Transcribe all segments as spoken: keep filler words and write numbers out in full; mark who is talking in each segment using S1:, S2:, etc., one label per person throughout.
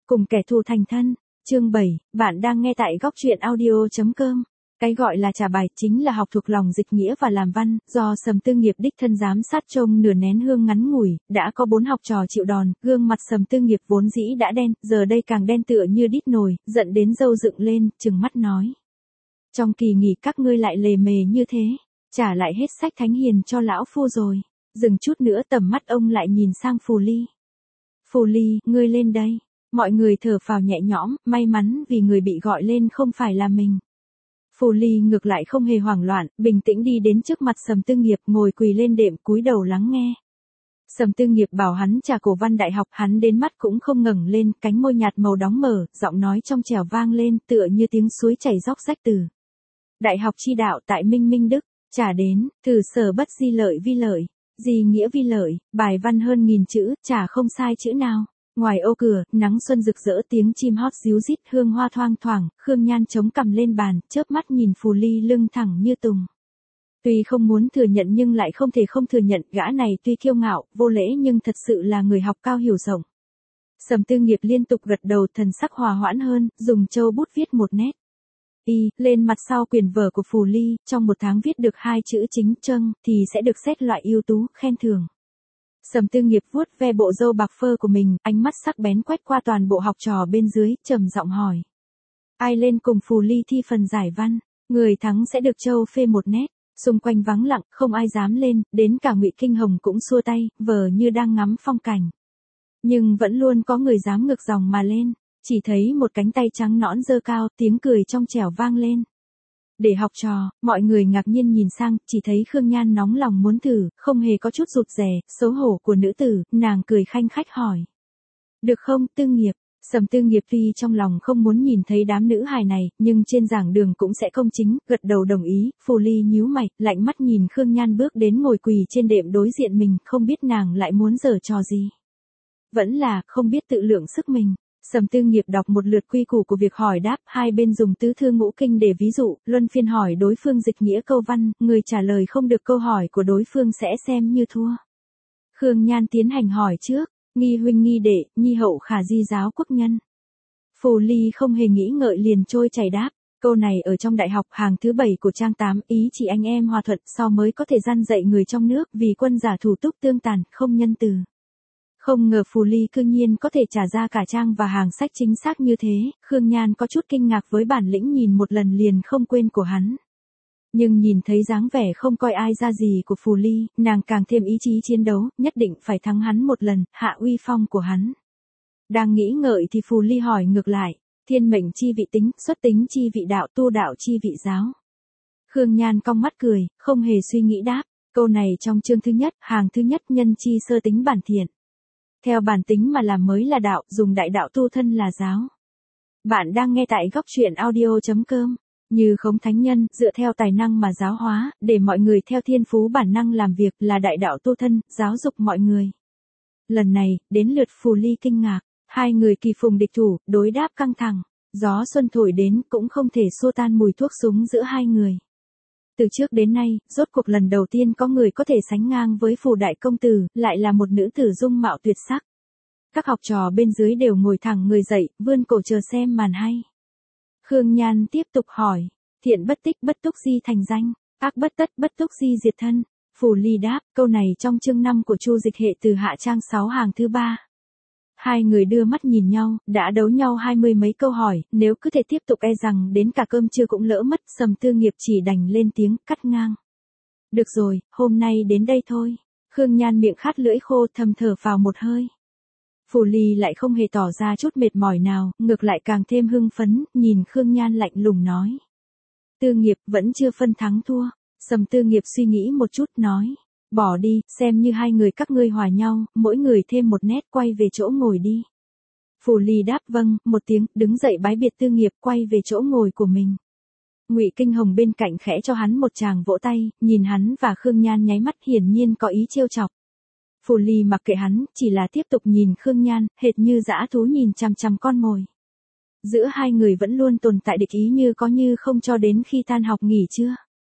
S1: cùng kẻ thù thành thân. Chương bảy, bạn đang nghe tại góc truyện audio chấm com. Cái gọi là trả bài chính là học thuộc lòng dịch nghĩa và làm văn, do Sầm Tư Nghiệp đích thân giám sát trông nửa nén hương ngắn ngủi, đã có bốn học trò chịu đòn, gương mặt Sầm Tư Nghiệp vốn dĩ đã đen, giờ đây càng đen tựa như đít nồi, giận đến râu dựng lên, trừng mắt nói. Trong kỳ nghỉ các ngươi lại lề mề như thế, trả lại hết sách thánh hiền cho lão phu rồi. Dừng chút nữa tầm mắt ông lại nhìn sang Phù Ly. Phù Ly, ngươi lên đây. Mọi người thở phào nhẹ nhõm, may mắn vì người bị gọi lên không phải là mình. Phù Ly ngược lại không hề hoảng loạn, bình tĩnh đi đến trước mặt Sầm Tư Nghiệp, ngồi quỳ lên đệm cúi đầu lắng nghe. Sầm Tư Nghiệp bảo hắn trả cổ văn đại học, hắn đến mắt cũng không ngẩng lên, cánh môi nhạt màu đóng mở, giọng nói trong trẻo vang lên tựa như tiếng suối chảy róc rách từ. Đại học chi đạo tại Minh Minh Đức, trả đến, thử sở bất di lợi vi lợi, gì nghĩa vi lợi, bài văn hơn nghìn chữ, trả không sai chữ nào. Ngoài ô cửa, nắng xuân rực rỡ, tiếng chim hót ríu rít, hương hoa thoang thoảng, Khương Nhan chống cằm lên bàn, chớp mắt nhìn Phù Ly lưng thẳng như tùng. Tuy không muốn thừa nhận nhưng lại không thể không thừa nhận, gã này tuy kiêu ngạo, vô lễ nhưng thật sự là người học cao hiểu rộng. Sầm Tư Nghiệp liên tục gật đầu, thần sắc hòa hoãn hơn, dùng châu bút viết một nét. Y, lên mặt sau quyển vở của Phù Ly, trong một tháng viết được hai chữ chính trâng, thì sẽ được xét loại ưu tú, khen thưởng. Sầm Tư Nghiệp vuốt ve bộ râu bạc phơ của mình, ánh mắt sắc bén quét qua toàn bộ học trò bên dưới, trầm giọng hỏi. Ai lên cùng Phù Ly thi phần giải văn, người thắng sẽ được châu phê một nét. Xung quanh vắng lặng, không ai dám lên, đến cả Ngụy Kinh Hồng cũng xua tay, vờ như đang ngắm phong cảnh. Nhưng vẫn luôn có người dám ngược dòng mà lên, chỉ thấy một cánh tay trắng nõn giơ cao, tiếng cười trong trẻo vang lên. Để học trò, mọi người ngạc nhiên nhìn sang, chỉ thấy Khương Nhan nóng lòng muốn thử, không hề có chút rụt rè, xấu hổ của nữ tử, nàng cười khanh khách hỏi. Được không, Tư Nghiệp? Sầm Tư Nghiệp tuy trong lòng không muốn nhìn thấy đám nữ hài này, nhưng trên giảng đường cũng sẽ công chính, gật đầu đồng ý. Phù Ly nhíu mày, lạnh mắt nhìn Khương Nhan bước đến ngồi quỳ trên đệm đối diện mình, không biết nàng lại muốn giở trò gì. Vẫn là, không biết tự lượng sức mình. Sầm Tư Nghiệp đọc một lượt quy củ của việc hỏi đáp, hai bên dùng tứ thư ngũ kinh để ví dụ, luân phiên hỏi đối phương dịch nghĩa câu văn, người trả lời không được câu hỏi của đối phương sẽ xem như thua. Khương Nhan tiến hành hỏi trước, nghi huynh nghi đệ, nhi hậu khả di giáo quốc nhân. Phù Ly không hề nghĩ ngợi liền trôi chảy đáp, câu này ở trong đại học hàng thứ bảy của trang tám, ý chỉ anh em hòa thuận sau mới có thể gian dạy người trong nước, vì quân giả thủ túc tương tàn, không nhân từ. Không ngờ Phù Ly cương nhiên có thể trả ra cả trang và hàng sách chính xác như thế, Khương Nhan có chút kinh ngạc với bản lĩnh nhìn một lần liền không quên của hắn. Nhưng nhìn thấy dáng vẻ không coi ai ra gì của Phù Ly, nàng càng thêm ý chí chiến đấu, nhất định phải thắng hắn một lần, hạ uy phong của hắn. Đang nghĩ ngợi thì Phù Ly hỏi ngược lại, thiên mệnh chi vị tính, xuất tính chi vị đạo, tu đạo chi vị giáo. Khương Nhan cong mắt cười, không hề suy nghĩ đáp, câu này trong chương thứ nhất, hàng thứ nhất, nhân chi sơ tính bản thiện. Theo bản tính mà làm mới là đạo, dùng đại đạo tu thân là giáo. Bạn đang nghe tại góc truyện audio chấm com. Như Khống Thánh Nhân, dựa theo tài năng mà giáo hóa, để mọi người theo thiên phú bản năng làm việc là đại đạo tu thân, giáo dục mọi người. Lần này, đến lượt Phù Ly kinh ngạc, hai người kỳ phùng địch thủ, đối đáp căng thẳng. Gió xuân thổi đến cũng không thể xua tan mùi thuốc súng giữa hai người. Từ trước đến nay, rốt cuộc lần đầu tiên có người có thể sánh ngang với Phù đại công tử, lại là một nữ tử dung mạo tuyệt sắc. Các học trò bên dưới đều ngồi thẳng người dậy, vươn cổ chờ xem màn hay. Khương Nhan tiếp tục hỏi, thiện bất tích bất túc di thành danh, ác bất tất bất túc di diệt thân. Phù Ly đáp, câu này trong chương năm của Chu Dịch Hệ từ hạ trang sáu hàng thứ ba. Hai người đưa mắt nhìn nhau, đã đấu nhau hai mươi mấy câu hỏi, nếu cứ thể tiếp tục e rằng đến cả cơm trưa cũng lỡ mất. Sầm Tư Nghiệp chỉ đành lên tiếng cắt ngang. Được rồi, hôm nay đến đây thôi. Khương Nhan miệng khát lưỡi khô, thầm thở vào một hơi. Phù Ly lại không hề tỏ ra chút mệt mỏi nào, ngược lại càng thêm hưng phấn, nhìn Khương Nhan lạnh lùng nói. Tư Nghiệp vẫn chưa phân thắng thua. Sầm Tư Nghiệp suy nghĩ một chút nói. Bỏ đi, xem như hai người các ngươi hòa nhau, mỗi người thêm một nét, quay về chỗ ngồi đi. Phù Ly đáp vâng, một tiếng, đứng dậy bái biệt Tư Nghiệp, quay về chỗ ngồi của mình. Ngụy Kinh Hồng bên cạnh khẽ cho hắn một tràng vỗ tay, nhìn hắn và Khương Nhan nháy mắt, hiển nhiên có ý trêu chọc. Phù Ly mặc kệ hắn, chỉ là tiếp tục nhìn Khương Nhan, hệt như dã thú nhìn chằm chằm con mồi. Giữa hai người vẫn luôn tồn tại địch ý như có như không cho đến khi tan học nghỉ trưa.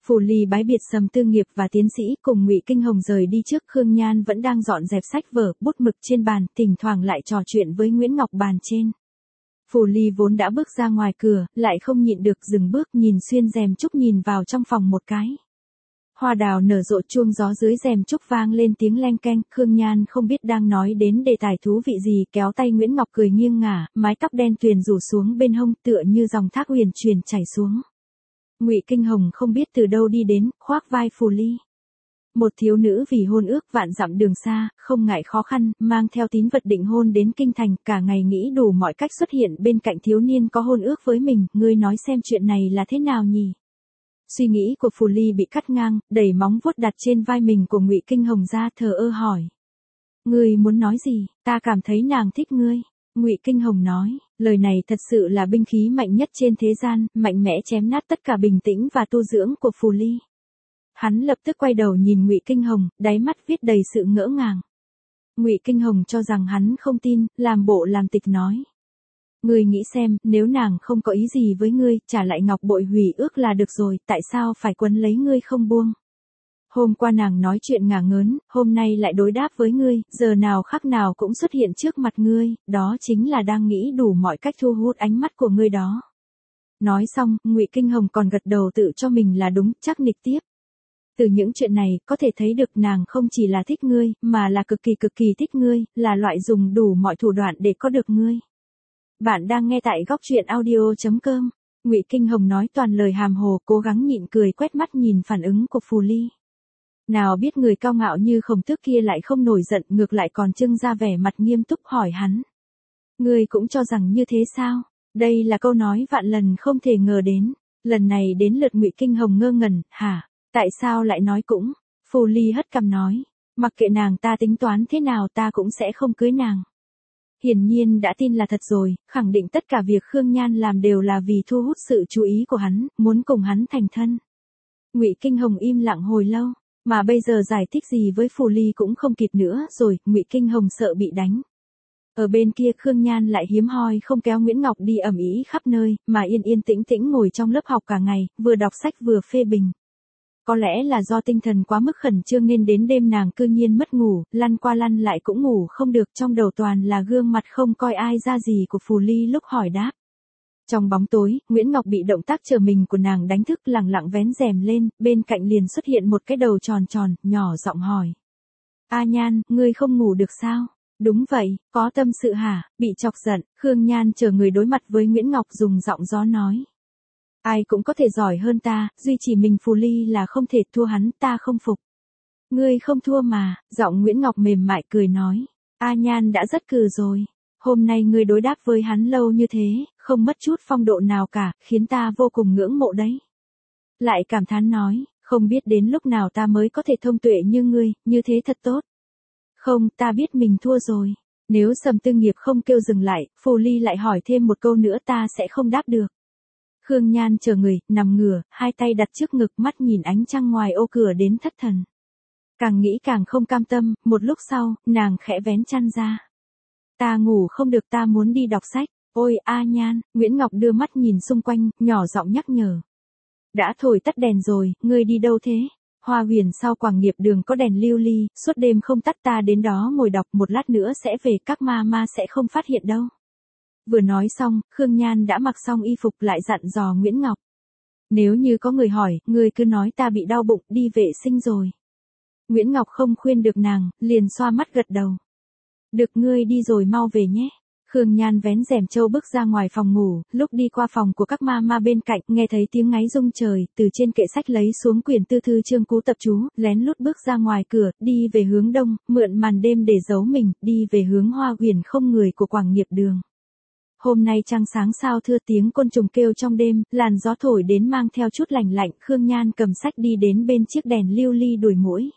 S1: Phù Ly bái biệt Sầm Tư Nghiệp và tiến sĩ cùng Ngụy Kinh Hồng rời đi trước, Khương Nhan vẫn đang dọn dẹp sách vở, bút mực trên bàn, thỉnh thoảng lại trò chuyện với Nguyễn Ngọc bàn trên. Phù Ly vốn đã bước ra ngoài cửa, lại không nhịn được dừng bước, nhìn xuyên rèm trúc nhìn vào trong phòng một cái. Hoa đào nở rộ, chuông gió dưới rèm trúc vang lên tiếng leng keng, Khương Nhan không biết đang nói đến đề tài thú vị gì, kéo tay Nguyễn Ngọc cười nghiêng ngả, mái tóc đen tuyền rủ xuống bên hông tựa như dòng thác huyền truyền chảy xuống. Ngụy Kinh Hồng không biết từ đâu đi đến, khoác vai Phù Ly. Một thiếu nữ vì hôn ước vạn dặm đường xa, không ngại khó khăn, mang theo tín vật định hôn đến kinh thành, cả ngày nghĩ đủ mọi cách xuất hiện bên cạnh thiếu niên có hôn ước với mình, ngươi nói xem chuyện này là thế nào nhỉ? Suy nghĩ của Phù Ly bị cắt ngang, đẩy móng vuốt đặt trên vai mình của Ngụy Kinh Hồng ra, thờ ơ hỏi. Ngươi muốn nói gì? Ta cảm thấy nàng thích ngươi. Ngụy Kinh Hồng nói, lời này thật sự là binh khí mạnh nhất trên thế gian, mạnh mẽ chém nát tất cả bình tĩnh và tu dưỡng của Phù Ly. Hắn lập tức quay đầu nhìn Ngụy Kinh Hồng, đáy mắt viết đầy sự ngỡ ngàng. Ngụy Kinh Hồng cho rằng hắn không tin, làm bộ làm tịch nói. Ngươi nghĩ xem, nếu nàng không có ý gì với ngươi, trả lại ngọc bội hủy ước là được rồi, tại sao phải quấn lấy ngươi không buông? Hôm qua nàng nói chuyện ngả ngớn, hôm nay lại đối đáp với ngươi, giờ nào khắc nào cũng xuất hiện trước mặt ngươi, đó chính là đang nghĩ đủ mọi cách thu hút ánh mắt của ngươi đó. Nói xong, Ngụy Kinh Hồng còn gật đầu tự cho mình là đúng, chắc nịch tiếp. Từ những chuyện này, có thể thấy được nàng không chỉ là thích ngươi, mà là cực kỳ cực kỳ thích ngươi, là loại dùng đủ mọi thủ đoạn để có được ngươi. Bạn đang nghe tại góc truyện audio chấm com. Ngụy Kinh Hồng nói toàn lời hàm hồ, cố gắng nhịn cười, quét mắt nhìn phản ứng của Phù Ly. Nào biết người cao ngạo như Khổng Tước kia lại không nổi giận, ngược lại còn trưng ra vẻ mặt nghiêm túc hỏi hắn. Ngươi cũng cho rằng như thế sao? Đây là câu nói vạn lần không thể ngờ đến. Lần này đến lượt Ngụy Kinh Hồng ngơ ngẩn, hả? Tại sao lại nói cũng? Phù Ly hất cằm nói. Mặc kệ nàng ta tính toán thế nào ta cũng sẽ không cưới nàng. Hiển nhiên đã tin là thật rồi, khẳng định tất cả việc Khương Nhan làm đều là vì thu hút sự chú ý của hắn, muốn cùng hắn thành thân. Ngụy Kinh Hồng im lặng hồi lâu, mà bây giờ giải thích gì với Phù Ly cũng không kịp nữa rồi, Ngụy Kinh Hồng sợ bị đánh. Ở bên kia Khương Nhan lại hiếm hoi không kéo Nguyễn Ngọc đi ầm ĩ khắp nơi, mà yên yên tĩnh tĩnh ngồi trong lớp học cả ngày, vừa đọc sách vừa phê bình. Có lẽ là do tinh thần quá mức khẩn trương nên đến đêm nàng cư nhiên mất ngủ, lăn qua lăn lại cũng ngủ không được, trong đầu toàn là gương mặt không coi ai ra gì của Phù Ly lúc hỏi đáp. Trong bóng tối, Nguyễn Ngọc bị động tác chờ mình của nàng đánh thức, lẳng lặng vén rèm lên, bên cạnh liền xuất hiện một cái đầu tròn tròn, nhỏ giọng hỏi. A Nhan, ngươi không ngủ được sao? Đúng vậy, có tâm sự hả? Bị chọc giận, Khương Nhan chờ người đối mặt với Nguyễn Ngọc dùng giọng gió nói. Ai cũng có thể giỏi hơn ta, duy chỉ mình Phù Ly là không thể thua hắn, ta không phục. Ngươi không thua mà, giọng Nguyễn Ngọc mềm mại cười nói. A Nhan đã rất cừ rồi. Hôm nay ngươi đối đáp với hắn lâu như thế, không mất chút phong độ nào cả, khiến ta vô cùng ngưỡng mộ đấy. Lại cảm thán nói, không biết đến lúc nào ta mới có thể thông tuệ như ngươi, như thế thật tốt. Không, ta biết mình thua rồi. Nếu Sầm Tư Nghiệp không kêu dừng lại, Phù Ly lại hỏi thêm một câu nữa ta sẽ không đáp được. Khương Nhan chờ người, nằm ngửa, hai tay đặt trước ngực, mắt nhìn ánh trăng ngoài ô cửa đến thất thần. Càng nghĩ càng không cam tâm, một lúc sau, nàng khẽ vén chăn ra. Ta ngủ không được, ta muốn đi đọc sách. Ôi A Nhan, Nguyễn Ngọc đưa mắt nhìn xung quanh, nhỏ giọng nhắc nhở. Đã thổi tắt đèn rồi, ngươi đi đâu thế? Hoa Huyền sau Quảng Nghiệp Đường có đèn lưu ly, suốt đêm không tắt, ta đến đó ngồi đọc, một lát nữa sẽ về, các ma ma sẽ không phát hiện đâu. Vừa nói xong, Khương Nhan đã mặc xong y phục lại dặn dò Nguyễn Ngọc. Nếu như có người hỏi, ngươi cứ nói ta bị đau bụng, đi vệ sinh rồi. Nguyễn Ngọc không khuyên được nàng, liền xoa mắt gật đầu. Được, ngươi đi rồi mau về nhé. Khương Nhan vén rèm trâu bước ra ngoài phòng ngủ, lúc đi qua phòng của các ma ma bên cạnh, nghe thấy tiếng ngáy rung trời, từ trên kệ sách lấy xuống quyển tư thư Chương Cú Tập Chú, lén lút bước ra ngoài cửa, đi về hướng đông, mượn màn đêm để giấu mình, đi về hướng Hoa Huyền không người của Quảng Nghiệp Đường. Hôm nay trăng sáng sao thưa, tiếng côn trùng kêu trong đêm, làn gió thổi đến mang theo chút lạnh lạnh, Khương Nhan cầm sách đi đến bên chiếc đèn lưu ly đuổi muỗi.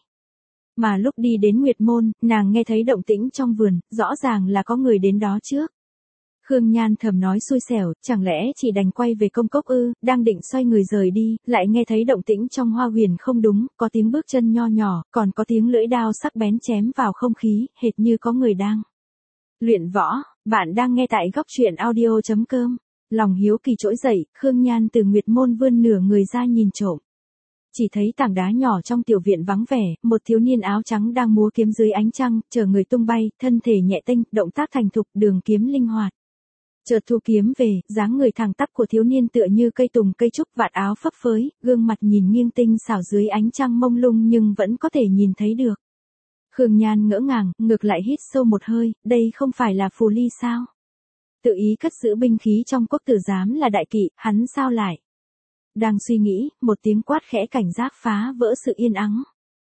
S1: Mà lúc đi đến Nguyệt Môn, nàng nghe thấy động tĩnh trong vườn, rõ ràng là có người đến đó trước. Khương Nhan thầm nói xui xẻo, chẳng lẽ chỉ đành quay về công cốc ư, đang định xoay người rời đi, lại nghe thấy động tĩnh trong Hoa Huyền không đúng, có tiếng bước chân nho nhỏ, còn có tiếng lưỡi đao sắc bén chém vào không khí, hệt như có người đang luyện võ. Bạn đang nghe tại góc truyện audio chấm com. Lòng hiếu kỳ trỗi dậy, Khương Nhan từ Nguyệt Môn vươn nửa người ra nhìn trộm. Chỉ thấy tảng đá nhỏ trong tiểu viện vắng vẻ, một thiếu niên áo trắng đang múa kiếm dưới ánh trăng, chờ người tung bay, thân thể nhẹ tênh, động tác thành thục, đường kiếm linh hoạt. Chợt thu kiếm về, dáng người thẳng tắp của thiếu niên tựa như cây tùng cây trúc, vạt áo phấp phới, gương mặt nhìn nghiêng tinh xảo dưới ánh trăng mông lung nhưng vẫn có thể nhìn thấy được. Khương Nhan ngỡ ngàng, ngược lại hít sâu một hơi, đây không phải là Phù Ly sao? Tự ý cất giữ binh khí trong quốc tử giám là đại kỵ, hắn sao lại? Đang suy nghĩ, một tiếng quát khẽ cảnh giác phá vỡ sự yên ắng.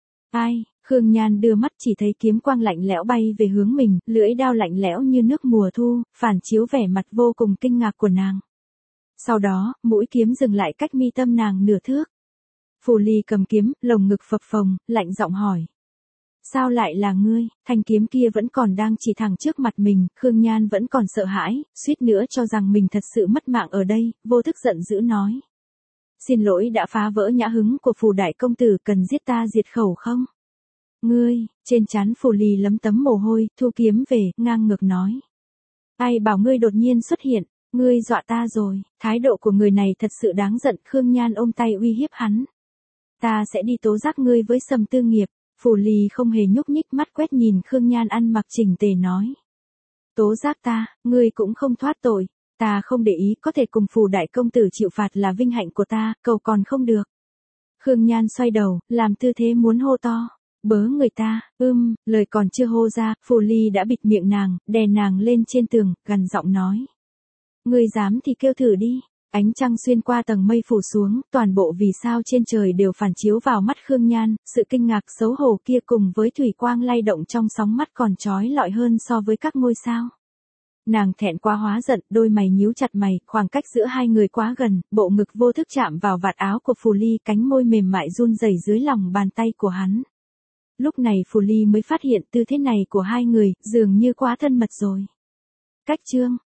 S1: Ai? Khương Nhan đưa mắt chỉ thấy kiếm quang lạnh lẽo bay về hướng mình, lưỡi đao lạnh lẽo như nước mùa thu, phản chiếu vẻ mặt vô cùng kinh ngạc của nàng. Sau đó, mũi kiếm dừng lại cách mi tâm nàng nửa thước. Phù Ly cầm kiếm, lồng ngực phập phồng, lạnh giọng hỏi. Sao lại là ngươi? Thanh kiếm kia vẫn còn đang chỉ thẳng trước mặt mình, Khương Nhan vẫn còn sợ hãi, suýt nữa cho rằng mình thật sự mất mạng ở đây, vô thức giận dữ nói. Xin lỗi đã phá vỡ nhã hứng của Phù đại công tử, cần giết ta diệt khẩu không? Ngươi, trên trán Phù Ly lấm tấm mồ hôi, thu kiếm về, ngang ngược nói. Ai bảo ngươi đột nhiên xuất hiện, ngươi dọa ta rồi, thái độ của người này thật sự đáng giận, Khương Nhan ôm tay uy hiếp hắn. Ta sẽ đi tố giác ngươi với Sầm Tư Nghiệp. Phù Ly không hề nhúc nhích, mắt quét nhìn Khương Nhan ăn mặc chỉnh tề nói. Tố giác ta, ngươi cũng không thoát tội, ta không để ý, có thể cùng Phù đại công tử chịu phạt là vinh hạnh của ta, cầu còn không được. Khương Nhan xoay đầu, làm tư thế muốn hô to. Bớ người ta, ưm, lời còn chưa hô ra, Phù Ly đã bịt miệng nàng, đè nàng lên trên tường, gằn giọng nói. Ngươi dám thì kêu thử đi. Ánh trăng xuyên qua tầng mây phủ xuống, toàn bộ vì sao trên trời đều phản chiếu vào mắt Khương Nhan, sự kinh ngạc xấu hổ kia cùng với thủy quang lay động trong sóng mắt còn chói lọi hơn so với các ngôi sao. Nàng thẹn quá hóa giận, đôi mày nhíu chặt mày, khoảng cách giữa hai người quá gần, bộ ngực vô thức chạm vào vạt áo của Phù Ly, cánh môi mềm mại run rẩy dưới lòng bàn tay của hắn. Lúc này Phù Ly mới phát hiện tư thế này của hai người, dường như quá thân mật rồi. Cách chương